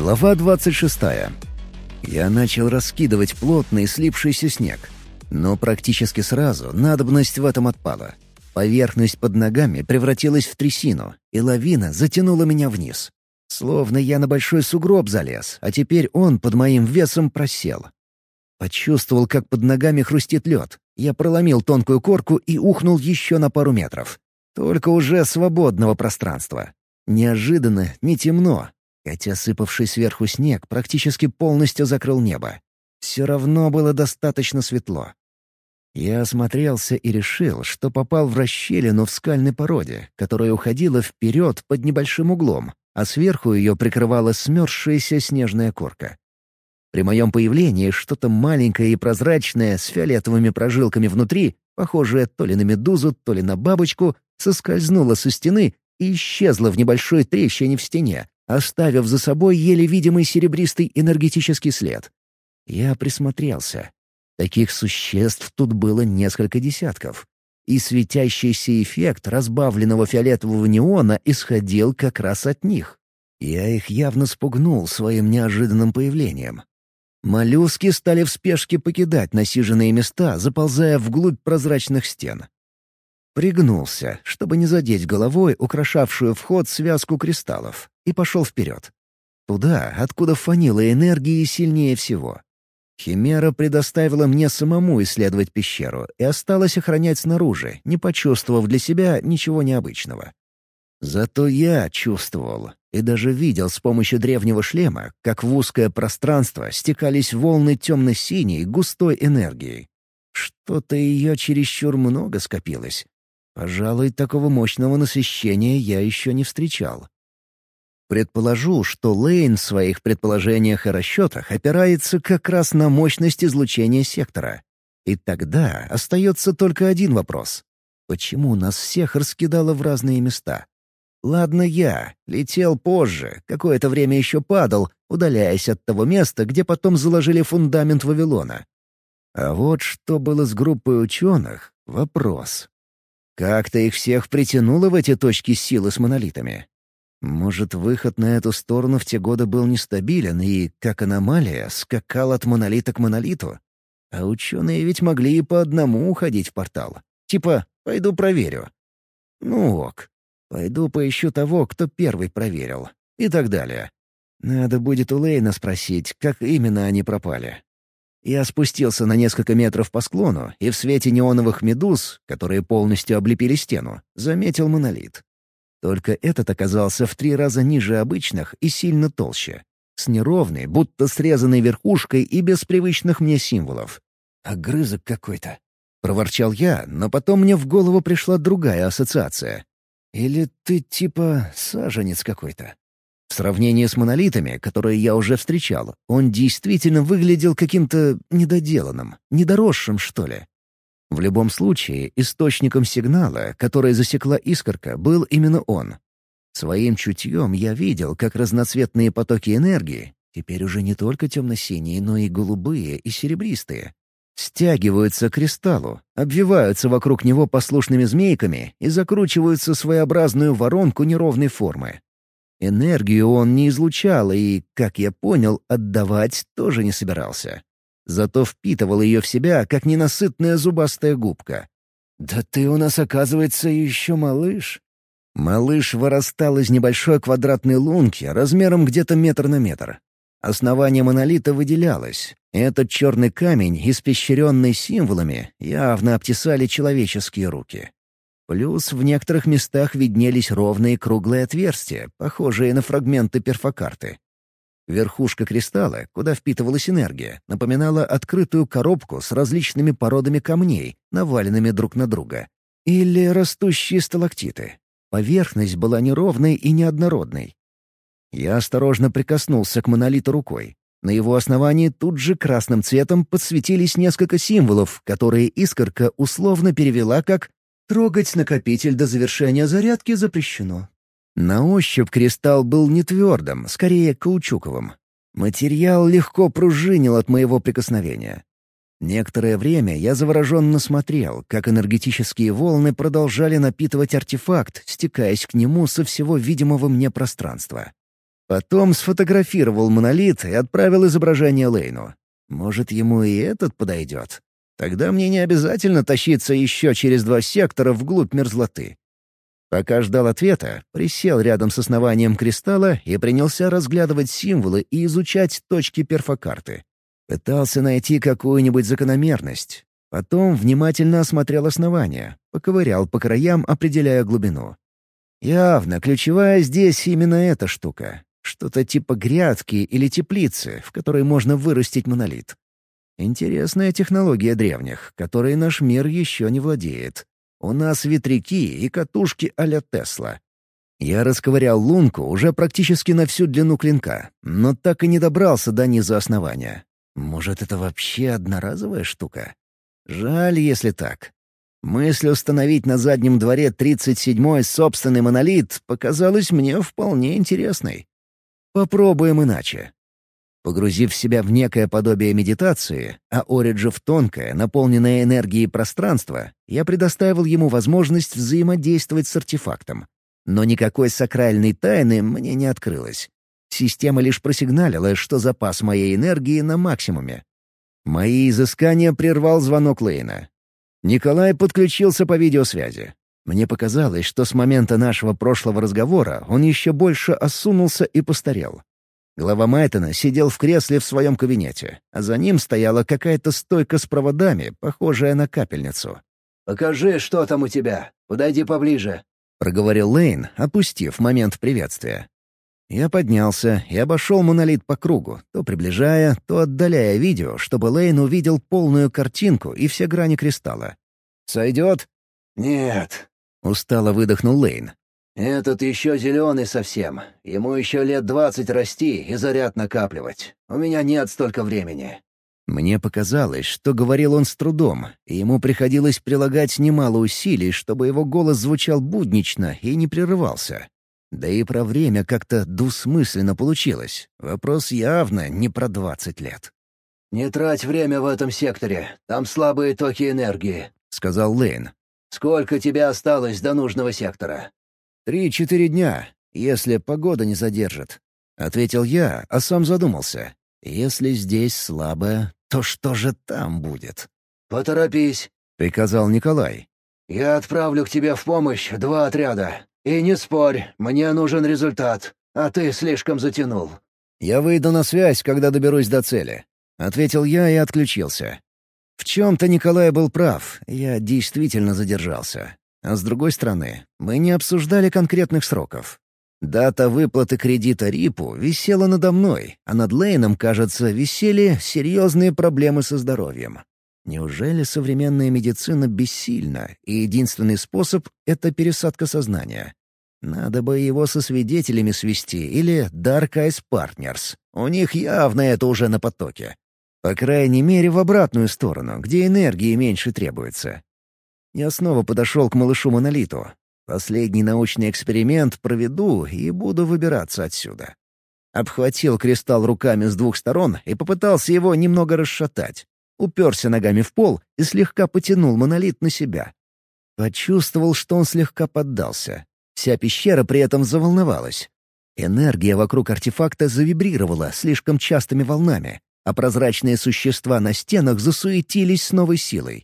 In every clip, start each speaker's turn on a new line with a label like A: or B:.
A: Глава 26. Я начал раскидывать плотный слипшийся снег. Но практически сразу надобность в этом отпала. Поверхность под ногами превратилась в трясину, и лавина затянула меня вниз. Словно я на большой сугроб залез, а теперь он под моим весом просел. Почувствовал, как под ногами хрустит лед. Я проломил тонкую корку и ухнул еще на пару метров. Только уже свободного пространства. Неожиданно, не темно, хотя сыпавший сверху снег практически полностью закрыл небо. Все равно было достаточно светло. Я осмотрелся и решил, что попал в расщелину в скальной породе, которая уходила вперед под небольшим углом, а сверху ее прикрывала смерзшаяся снежная корка. При моем появлении что-то маленькое и прозрачное с фиолетовыми прожилками внутри, похожее то ли на медузу, то ли на бабочку, соскользнуло со стены и исчезло в небольшой трещине в стене, оставив за собой еле видимый серебристый энергетический след. Я присмотрелся. Таких существ тут было несколько десятков. И светящийся эффект разбавленного фиолетового неона исходил как раз от них. Я их явно спугнул своим неожиданным появлением. Моллюски стали в спешке покидать насиженные места, заползая вглубь прозрачных стен. Пригнулся, чтобы не задеть головой украшавшую вход связку кристаллов, и пошел вперед. Туда, откуда фанила энергии сильнее всего. Химера предоставила мне самому исследовать пещеру и осталась охранять снаружи, не почувствовав для себя ничего необычного. Зато я чувствовал и даже видел с помощью древнего шлема, как в узкое пространство стекались волны темно-синей густой энергии. Что-то ее чересчур много скопилось. Пожалуй, такого мощного насыщения я еще не встречал. Предположу, что Лейн в своих предположениях и расчетах опирается как раз на мощность излучения сектора. И тогда остается только один вопрос. Почему нас всех раскидало в разные места? Ладно, я летел позже, какое-то время еще падал, удаляясь от того места, где потом заложили фундамент Вавилона. А вот что было с группой ученых — вопрос. Как-то их всех притянуло в эти точки силы с монолитами. Может, выход на эту сторону в те годы был нестабилен и, как аномалия, скакал от монолита к монолиту? А ученые ведь могли и по одному уходить в портал. Типа, пойду проверю. Ну ок. Пойду поищу того, кто первый проверил. И так далее. Надо будет у Лейна спросить, как именно они пропали. Я спустился на несколько метров по склону и в свете неоновых медуз, которые полностью облепили стену, заметил монолит. Только этот оказался в 3 раза ниже обычных и сильно толще. С неровной, будто срезанной верхушкой и без привычных мне символов. «Огрызок какой-то», — проворчал я, но потом мне в голову пришла другая ассоциация. «Или ты типа саженец какой-то?» В сравнении с монолитами, которые я уже встречал, он действительно выглядел каким-то недоделанным, недоросшим, что ли. В любом случае, источником сигнала, который засекла искорка, был именно он. Своим чутьем я видел, как разноцветные потоки энергии, теперь уже не только темно-синие, но и голубые и серебристые, стягиваются к кристаллу, обвиваются вокруг него послушными змейками и закручиваются в своеобразную воронку неровной формы. Энергию он не излучал и, как я понял, отдавать тоже не собирался. Зато впитывал ее в себя, как ненасытная зубастая губка. «Да ты у нас, оказывается, еще малыш». Малыш вырастал из небольшой квадратной лунки размером где-то метр на метр. Основание монолита выделялось. Этот черный камень, испещренный символами, явно обтесали человеческие руки. Плюс в некоторых местах виднелись ровные круглые отверстия, похожие на фрагменты перфокарты. Верхушка кристалла, куда впитывалась энергия, напоминала открытую коробку с различными породами камней, наваленными друг на друга. Или растущие сталактиты. Поверхность была неровной и неоднородной. Я осторожно прикоснулся к монолиту рукой. На его основании тут же красным цветом подсветились несколько символов, которые искорка условно перевела как «трогать накопитель до завершения зарядки запрещено». На ощупь кристалл был не твердым, скорее каучуковым. Материал легко пружинил от моего прикосновения. Некоторое время я завороженно смотрел, как энергетические волны продолжали напитывать артефакт, стекаясь к нему со всего видимого мне пространства. Потом сфотографировал монолит и отправил изображение Лейну. Может, ему и этот подойдет? Тогда мне не обязательно тащиться еще через 2 сектора вглубь мерзлоты. Пока ждал ответа, присел рядом с основанием кристалла и принялся разглядывать символы и изучать точки перфокарты. Пытался найти какую-нибудь закономерность. Потом внимательно осмотрел основание, поковырял по краям, определяя глубину. Явно ключевая здесь именно эта штука. Что-то типа грядки или теплицы, в которой можно вырастить монолит. Интересная технология древних, которой наш мир еще не владеет. У нас ветряки и катушки а-ля Тесла. Я расковырял лунку уже практически на всю длину клинка, но так и не добрался до низа основания. Может, это вообще одноразовая штука? Жаль, если так. Мысль установить на заднем дворе 37-й собственный монолит показалась мне вполне интересной. Попробуем иначе. Погрузив себя в некое подобие медитации, а Ориджи в тонкое, наполненное энергией пространство, я предоставил ему возможность взаимодействовать с артефактом. Но никакой сакральной тайны мне не открылось. Система лишь просигналила, что запас моей энергии на максимуме. Мои изыскания прервал звонок Лейна. Николай подключился по видеосвязи. Мне показалось, что с момента нашего прошлого разговора он еще больше осунулся и постарел. Глава Майтона сидел в кресле в своем кабинете, а за ним стояла какая-то стойка с проводами, похожая на капельницу.
B: «Покажи, что там у тебя. Подойди поближе»,
A: — проговорил Лейн, опустив момент приветствия. Я поднялся и обошел монолит по кругу, то приближая, то отдаляя видео, чтобы Лейн увидел полную картинку и все грани кристалла. «Сойдет?»
B: «Нет»,
A: — устало выдохнул Лейн.
B: «Этот еще зеленый совсем. Ему еще лет 20 расти и заряд накапливать. У меня нет столько времени».
A: Мне показалось, что говорил он с трудом, и ему приходилось прилагать немало усилий, чтобы его голос звучал буднично и не прерывался. Да и про время как-то двусмысленно получилось. Вопрос явно не про 20 лет.
B: «Не трать время в этом секторе. Там слабые токи энергии»,
A: — сказал Лейн.
B: «Сколько тебе осталось до нужного сектора?»
A: 3-4 дня, если погода не задержит», — ответил я, а сам задумался. «Если здесь слабо, то что же там будет?»
B: «Поторопись»,
A: — приказал Николай.
B: «Я отправлю к тебе в помощь 2 отряда. И не спорь, мне нужен результат, а ты слишком затянул».
A: «Я выйду на связь, когда доберусь до цели», — ответил я и отключился. В чем-то Николай был прав, я действительно задержался. А с другой стороны, мы не обсуждали конкретных сроков. Дата выплаты кредита Рипу висела надо мной, а над Лейном, кажется, висели серьезные проблемы со здоровьем. Неужели современная медицина бессильна, и единственный способ — это пересадка сознания? Надо бы его со свидетелями свести или Dark Eyes Partners. У них явно это уже на потоке. По крайней мере, в обратную сторону, где энергии меньше требуется. Я снова подошел к малышу-монолиту. Последний научный эксперимент проведу и буду выбираться отсюда. Обхватил кристалл руками с 2 сторон и попытался его немного расшатать. Уперся ногами в пол и слегка потянул монолит на себя. Почувствовал, что он слегка поддался. Вся пещера при этом заволновалась. Энергия вокруг артефакта завибрировала слишком частыми волнами, а прозрачные существа на стенах засуетились с новой силой.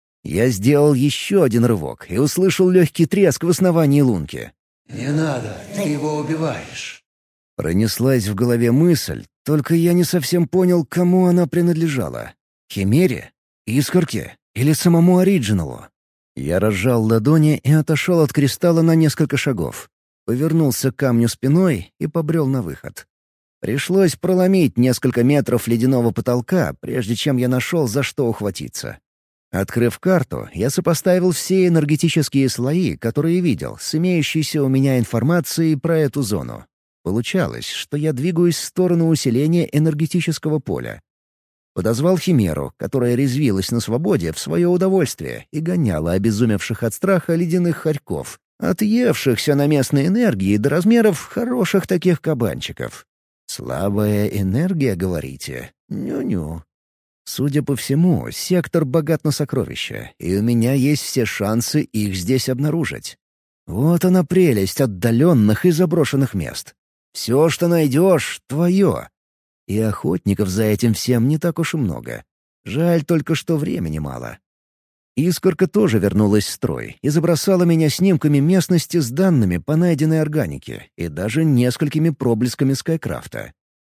A: Я сделал еще один рывок и услышал легкий треск в основании лунки.
B: «Не надо, ты его убиваешь».
A: Пронеслась в голове мысль, только я не совсем понял, кому она принадлежала. Химере? Искорке? Или самому Ориджиналу? Я разжал ладони и отошел от кристалла на несколько шагов. Повернулся к камню спиной и побрел на выход. Пришлось проломить несколько метров ледяного потолка, прежде чем я нашел, за что ухватиться. Открыв карту, я сопоставил все энергетические слои, которые видел, с имеющейся у меня информацией про эту зону. Получалось, что я двигаюсь в сторону усиления энергетического поля. Подозвал Химеру, которая резвилась на свободе в свое удовольствие и гоняла обезумевших от страха ледяных хорьков, отъевшихся на местной энергии до размеров хороших таких кабанчиков. «Слабая энергия, говорите? Ню-ню». Судя по всему, сектор богат на сокровища, и у меня есть все шансы их здесь обнаружить. Вот она прелесть отдаленных и заброшенных мест. Все, что найдешь, твое. И охотников за этим всем не так уж и много. Жаль только, что времени мало. Искорка тоже вернулась в строй и забросала меня снимками местности с данными по найденной органике и даже несколькими проблесками Скайкрафта.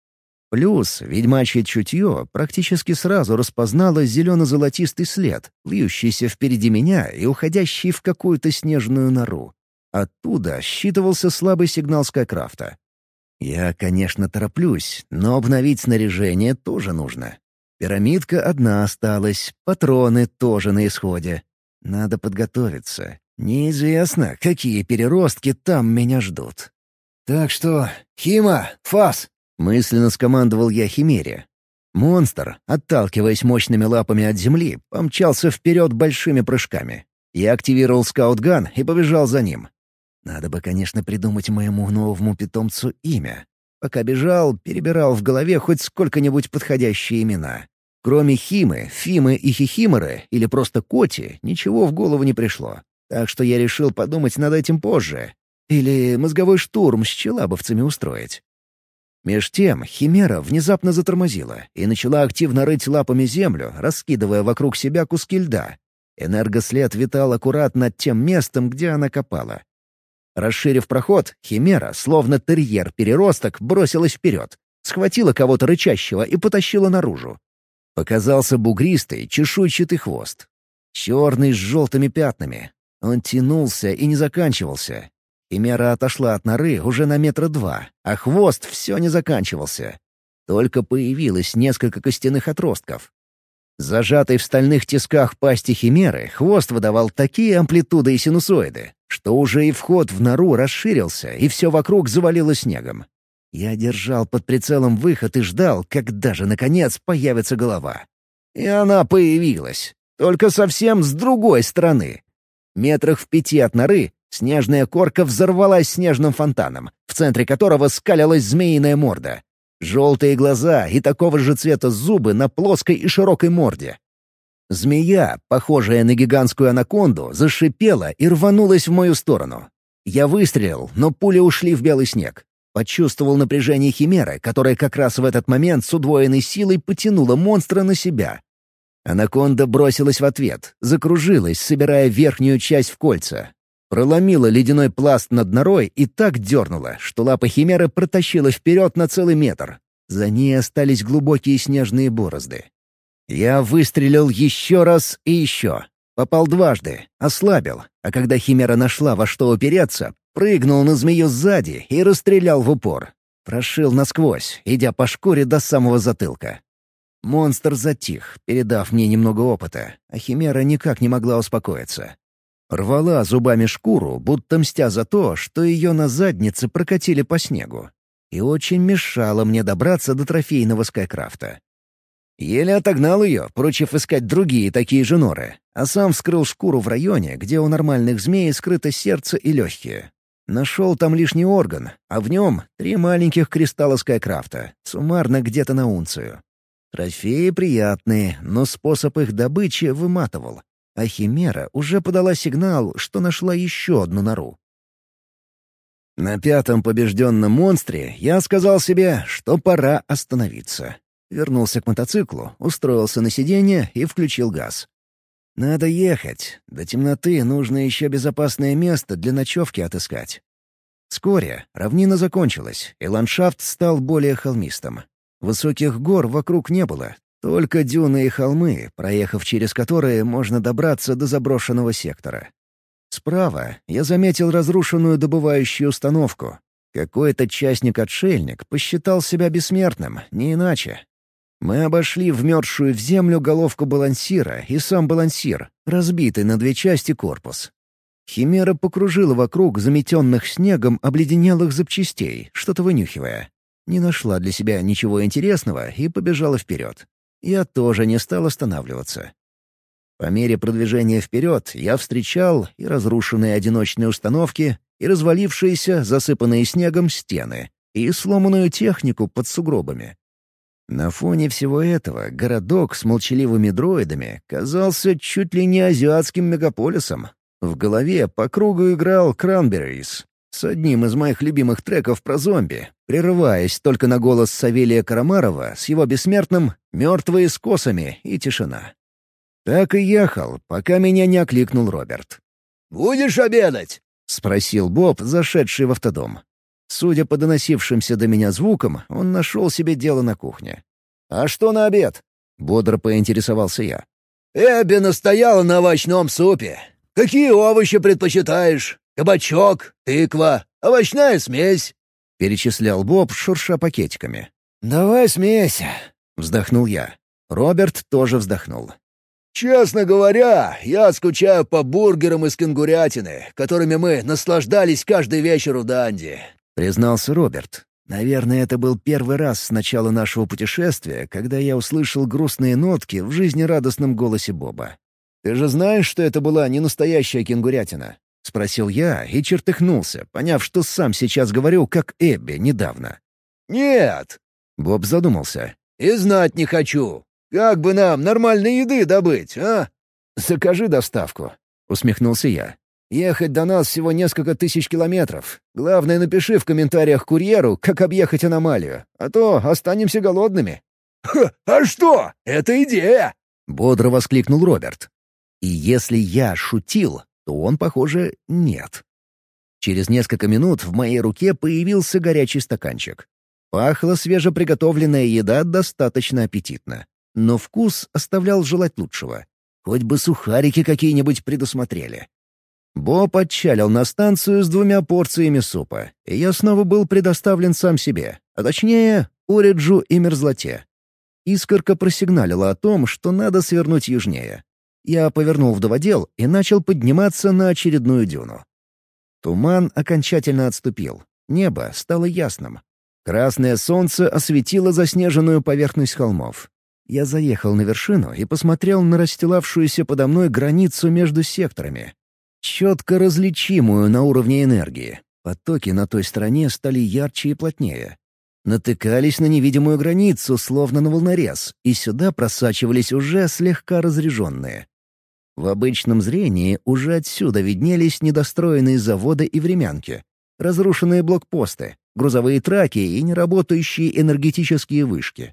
A: Плюс ведьмачье чутье практически сразу распознало зелено-золотистый след, вьющийся впереди меня и уходящий в какую-то снежную нору. Оттуда считывался слабый сигнал Скайкрафта. Я, конечно, тороплюсь, но обновить снаряжение тоже нужно. Пирамидка одна осталась, патроны тоже на исходе. Надо подготовиться. Неизвестно, какие переростки там меня ждут. «Так что, Хима, фас!» — мысленно скомандовал я Химере. Монстр, отталкиваясь мощными лапами от земли, помчался вперед большими прыжками. Я активировал скаутган и побежал за ним. Надо бы, конечно, придумать моему новому питомцу имя. Пока бежал, перебирал в голове хоть сколько-нибудь подходящие имена. Кроме Химы, Фимы и Хихиморы, или просто Коти, ничего в голову не пришло. Так что я решил подумать над этим позже. Или мозговой штурм с челабовцами устроить. Меж тем Химера внезапно затормозила и начала активно рыть лапами землю, раскидывая вокруг себя куски льда. Энергослед витал аккурат над тем местом, где она копала. Расширив проход, Химера, словно терьер-переросток, бросилась вперед, схватила кого-то рычащего и потащила наружу. Показался бугристый, чешуйчатый хвост. Черный с желтыми пятнами. Он тянулся и не заканчивался. Химера отошла от норы уже на 2 метра, а хвост все не заканчивался. Только появилось несколько костяных отростков. Зажатый в стальных тисках пасти Химеры, хвост выдавал такие амплитуды и синусоиды, что уже и вход в нору расширился, и все вокруг завалило снегом. Я держал под прицелом выход и ждал, когда же, наконец, появится голова. И она появилась, только совсем с другой стороны. Метрах в 5 от норы снежная корка взорвалась снежным фонтаном, в центре которого скалилась змеиная морда. Желтые глаза и такого же цвета зубы на плоской и широкой морде. Змея, похожая на гигантскую анаконду, зашипела и рванулась в мою сторону. Я выстрелил, но пули ушли в белый снег. Почувствовал напряжение Химеры, которая как раз в этот момент с удвоенной силой потянула монстра на себя. Анаконда бросилась в ответ, закружилась, собирая верхнюю часть в кольца. Проломила ледяной пласт над норой и так дернула, что лапа Химеры протащила вперед на целый метр. За ней остались глубокие снежные борозды. Я выстрелил еще раз и еще. Попал дважды, ослабил, а когда Химера нашла во что упереться, прыгнул на змею сзади и расстрелял в упор. Прошил насквозь, идя по шкуре до самого затылка. Монстр затих, передав мне немного опыта, а Химера никак не могла успокоиться. Рвала зубами шкуру, будто мстя за то, что ее на заднице прокатили по снегу. И очень мешало мне добраться до трофейного Скайкрафта. Еле отогнал ее, поручив искать другие такие же норы, а сам вскрыл шкуру в районе, где у нормальных змей скрыто сердце и легкие. Нашел там лишний орган, а в нем 3 маленьких кристалла Скайкрафта, суммарно где-то на унцию. Трофеи приятные, но способ их добычи выматывал. А Химера уже подала сигнал, что нашла еще одну нору. На 5-м побежденном монстре я сказал себе, что пора остановиться. Вернулся к мотоциклу, устроился на сиденье и включил газ. Надо ехать. До темноты нужно еще безопасное место для ночевки отыскать. Вскоре равнина закончилась, и ландшафт стал более холмистым. Высоких гор вокруг не было, только дюны и холмы, проехав через которые можно добраться до заброшенного сектора. Справа я заметил разрушенную добывающую установку. Какой-то частник-отшельник посчитал себя бессмертным, не иначе. Мы обошли вмерзшую в землю головку балансира и сам балансир, разбитый на 2 части корпус. Химера покружила вокруг заметенных снегом обледенелых запчастей, что-то вынюхивая. Не нашла для себя ничего интересного и побежала вперед. Я тоже не стал останавливаться. По мере продвижения вперед я встречал и разрушенные одиночные установки, и развалившиеся, засыпанные снегом стены, и сломанную технику под сугробами. На фоне всего этого городок с молчаливыми дроидами казался чуть ли не азиатским мегаполисом. В голове по кругу играл Кранберрис. с одним из моих любимых треков про зомби, прерываясь только на голос Савелия Карамарова с его бессмертным «Мертвые с косами» и тишина. Так и ехал, пока меня не окликнул Роберт.
B: «Будешь обедать?»
A: — спросил Боб, зашедший в автодом. Судя по доносившимся до меня звукам, он нашел себе дело на кухне. «А что на обед?» — бодро поинтересовался я.
B: «Эбби настояла на овощном супе. Какие овощи предпочитаешь? Кабачок, тыква, овощная смесь?»
A: — перечислял Боб, шурша пакетиками.
B: «Давай смесь»,
A: — вздохнул я. Роберт тоже вздохнул.
B: «Честно говоря, я скучаю по бургерам из кенгурятины, которыми мы наслаждались каждый вечер у Данди»,
A: — признался Роберт. Наверное, это был первый раз с начала нашего путешествия, когда я услышал грустные нотки в жизнерадостном голосе Боба. «Ты же знаешь, что это была не настоящая кенгурятина?» — спросил я и чертыхнулся, поняв, что сам сейчас говорю, как Эбби недавно.
B: «Нет»,
A: — Боб задумался.
B: «И знать не хочу. Как бы нам нормальной еды добыть, а?»
A: «Закажи доставку», — усмехнулся я. «Ехать до нас всего несколько тысяч километров. Главное, напиши в комментариях курьеру, как объехать аномалию, а то останемся голодными».
B: «Ха, а что? Это идея!»
A: — бодро воскликнул Роберт. И если я шутил, то он, похоже, нет. Через несколько минут в моей руке появился горячий стаканчик. Пахла свежеприготовленная еда достаточно аппетитно. Но вкус оставлял желать лучшего. Хоть бы сухарики какие-нибудь предусмотрели. Боб отчалил на станцию с 2 порциями супа, и я снова был предоставлен сам себе, а точнее, Ориджу и мерзлоте. Искорка просигналила о том, что надо свернуть южнее. Я повернул вдоводел и начал подниматься на очередную дюну. Туман окончательно отступил. Небо стало ясным. Красное солнце осветило заснеженную поверхность холмов. Я заехал на вершину и посмотрел на расстилавшуюся подо мной границу между секторами. Четко различимую на уровне энергии. Потоки на той стороне стали ярче и плотнее. Натыкались на невидимую границу, словно на волнорез, и сюда просачивались уже слегка разряженные. В обычном зрении уже отсюда виднелись недостроенные заводы и времянки, разрушенные блокпосты, грузовые траки и неработающие энергетические вышки.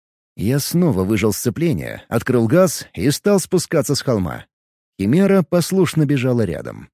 A: Я снова выжал сцепление, открыл газ и стал спускаться с холма. Химера послушно бежала рядом.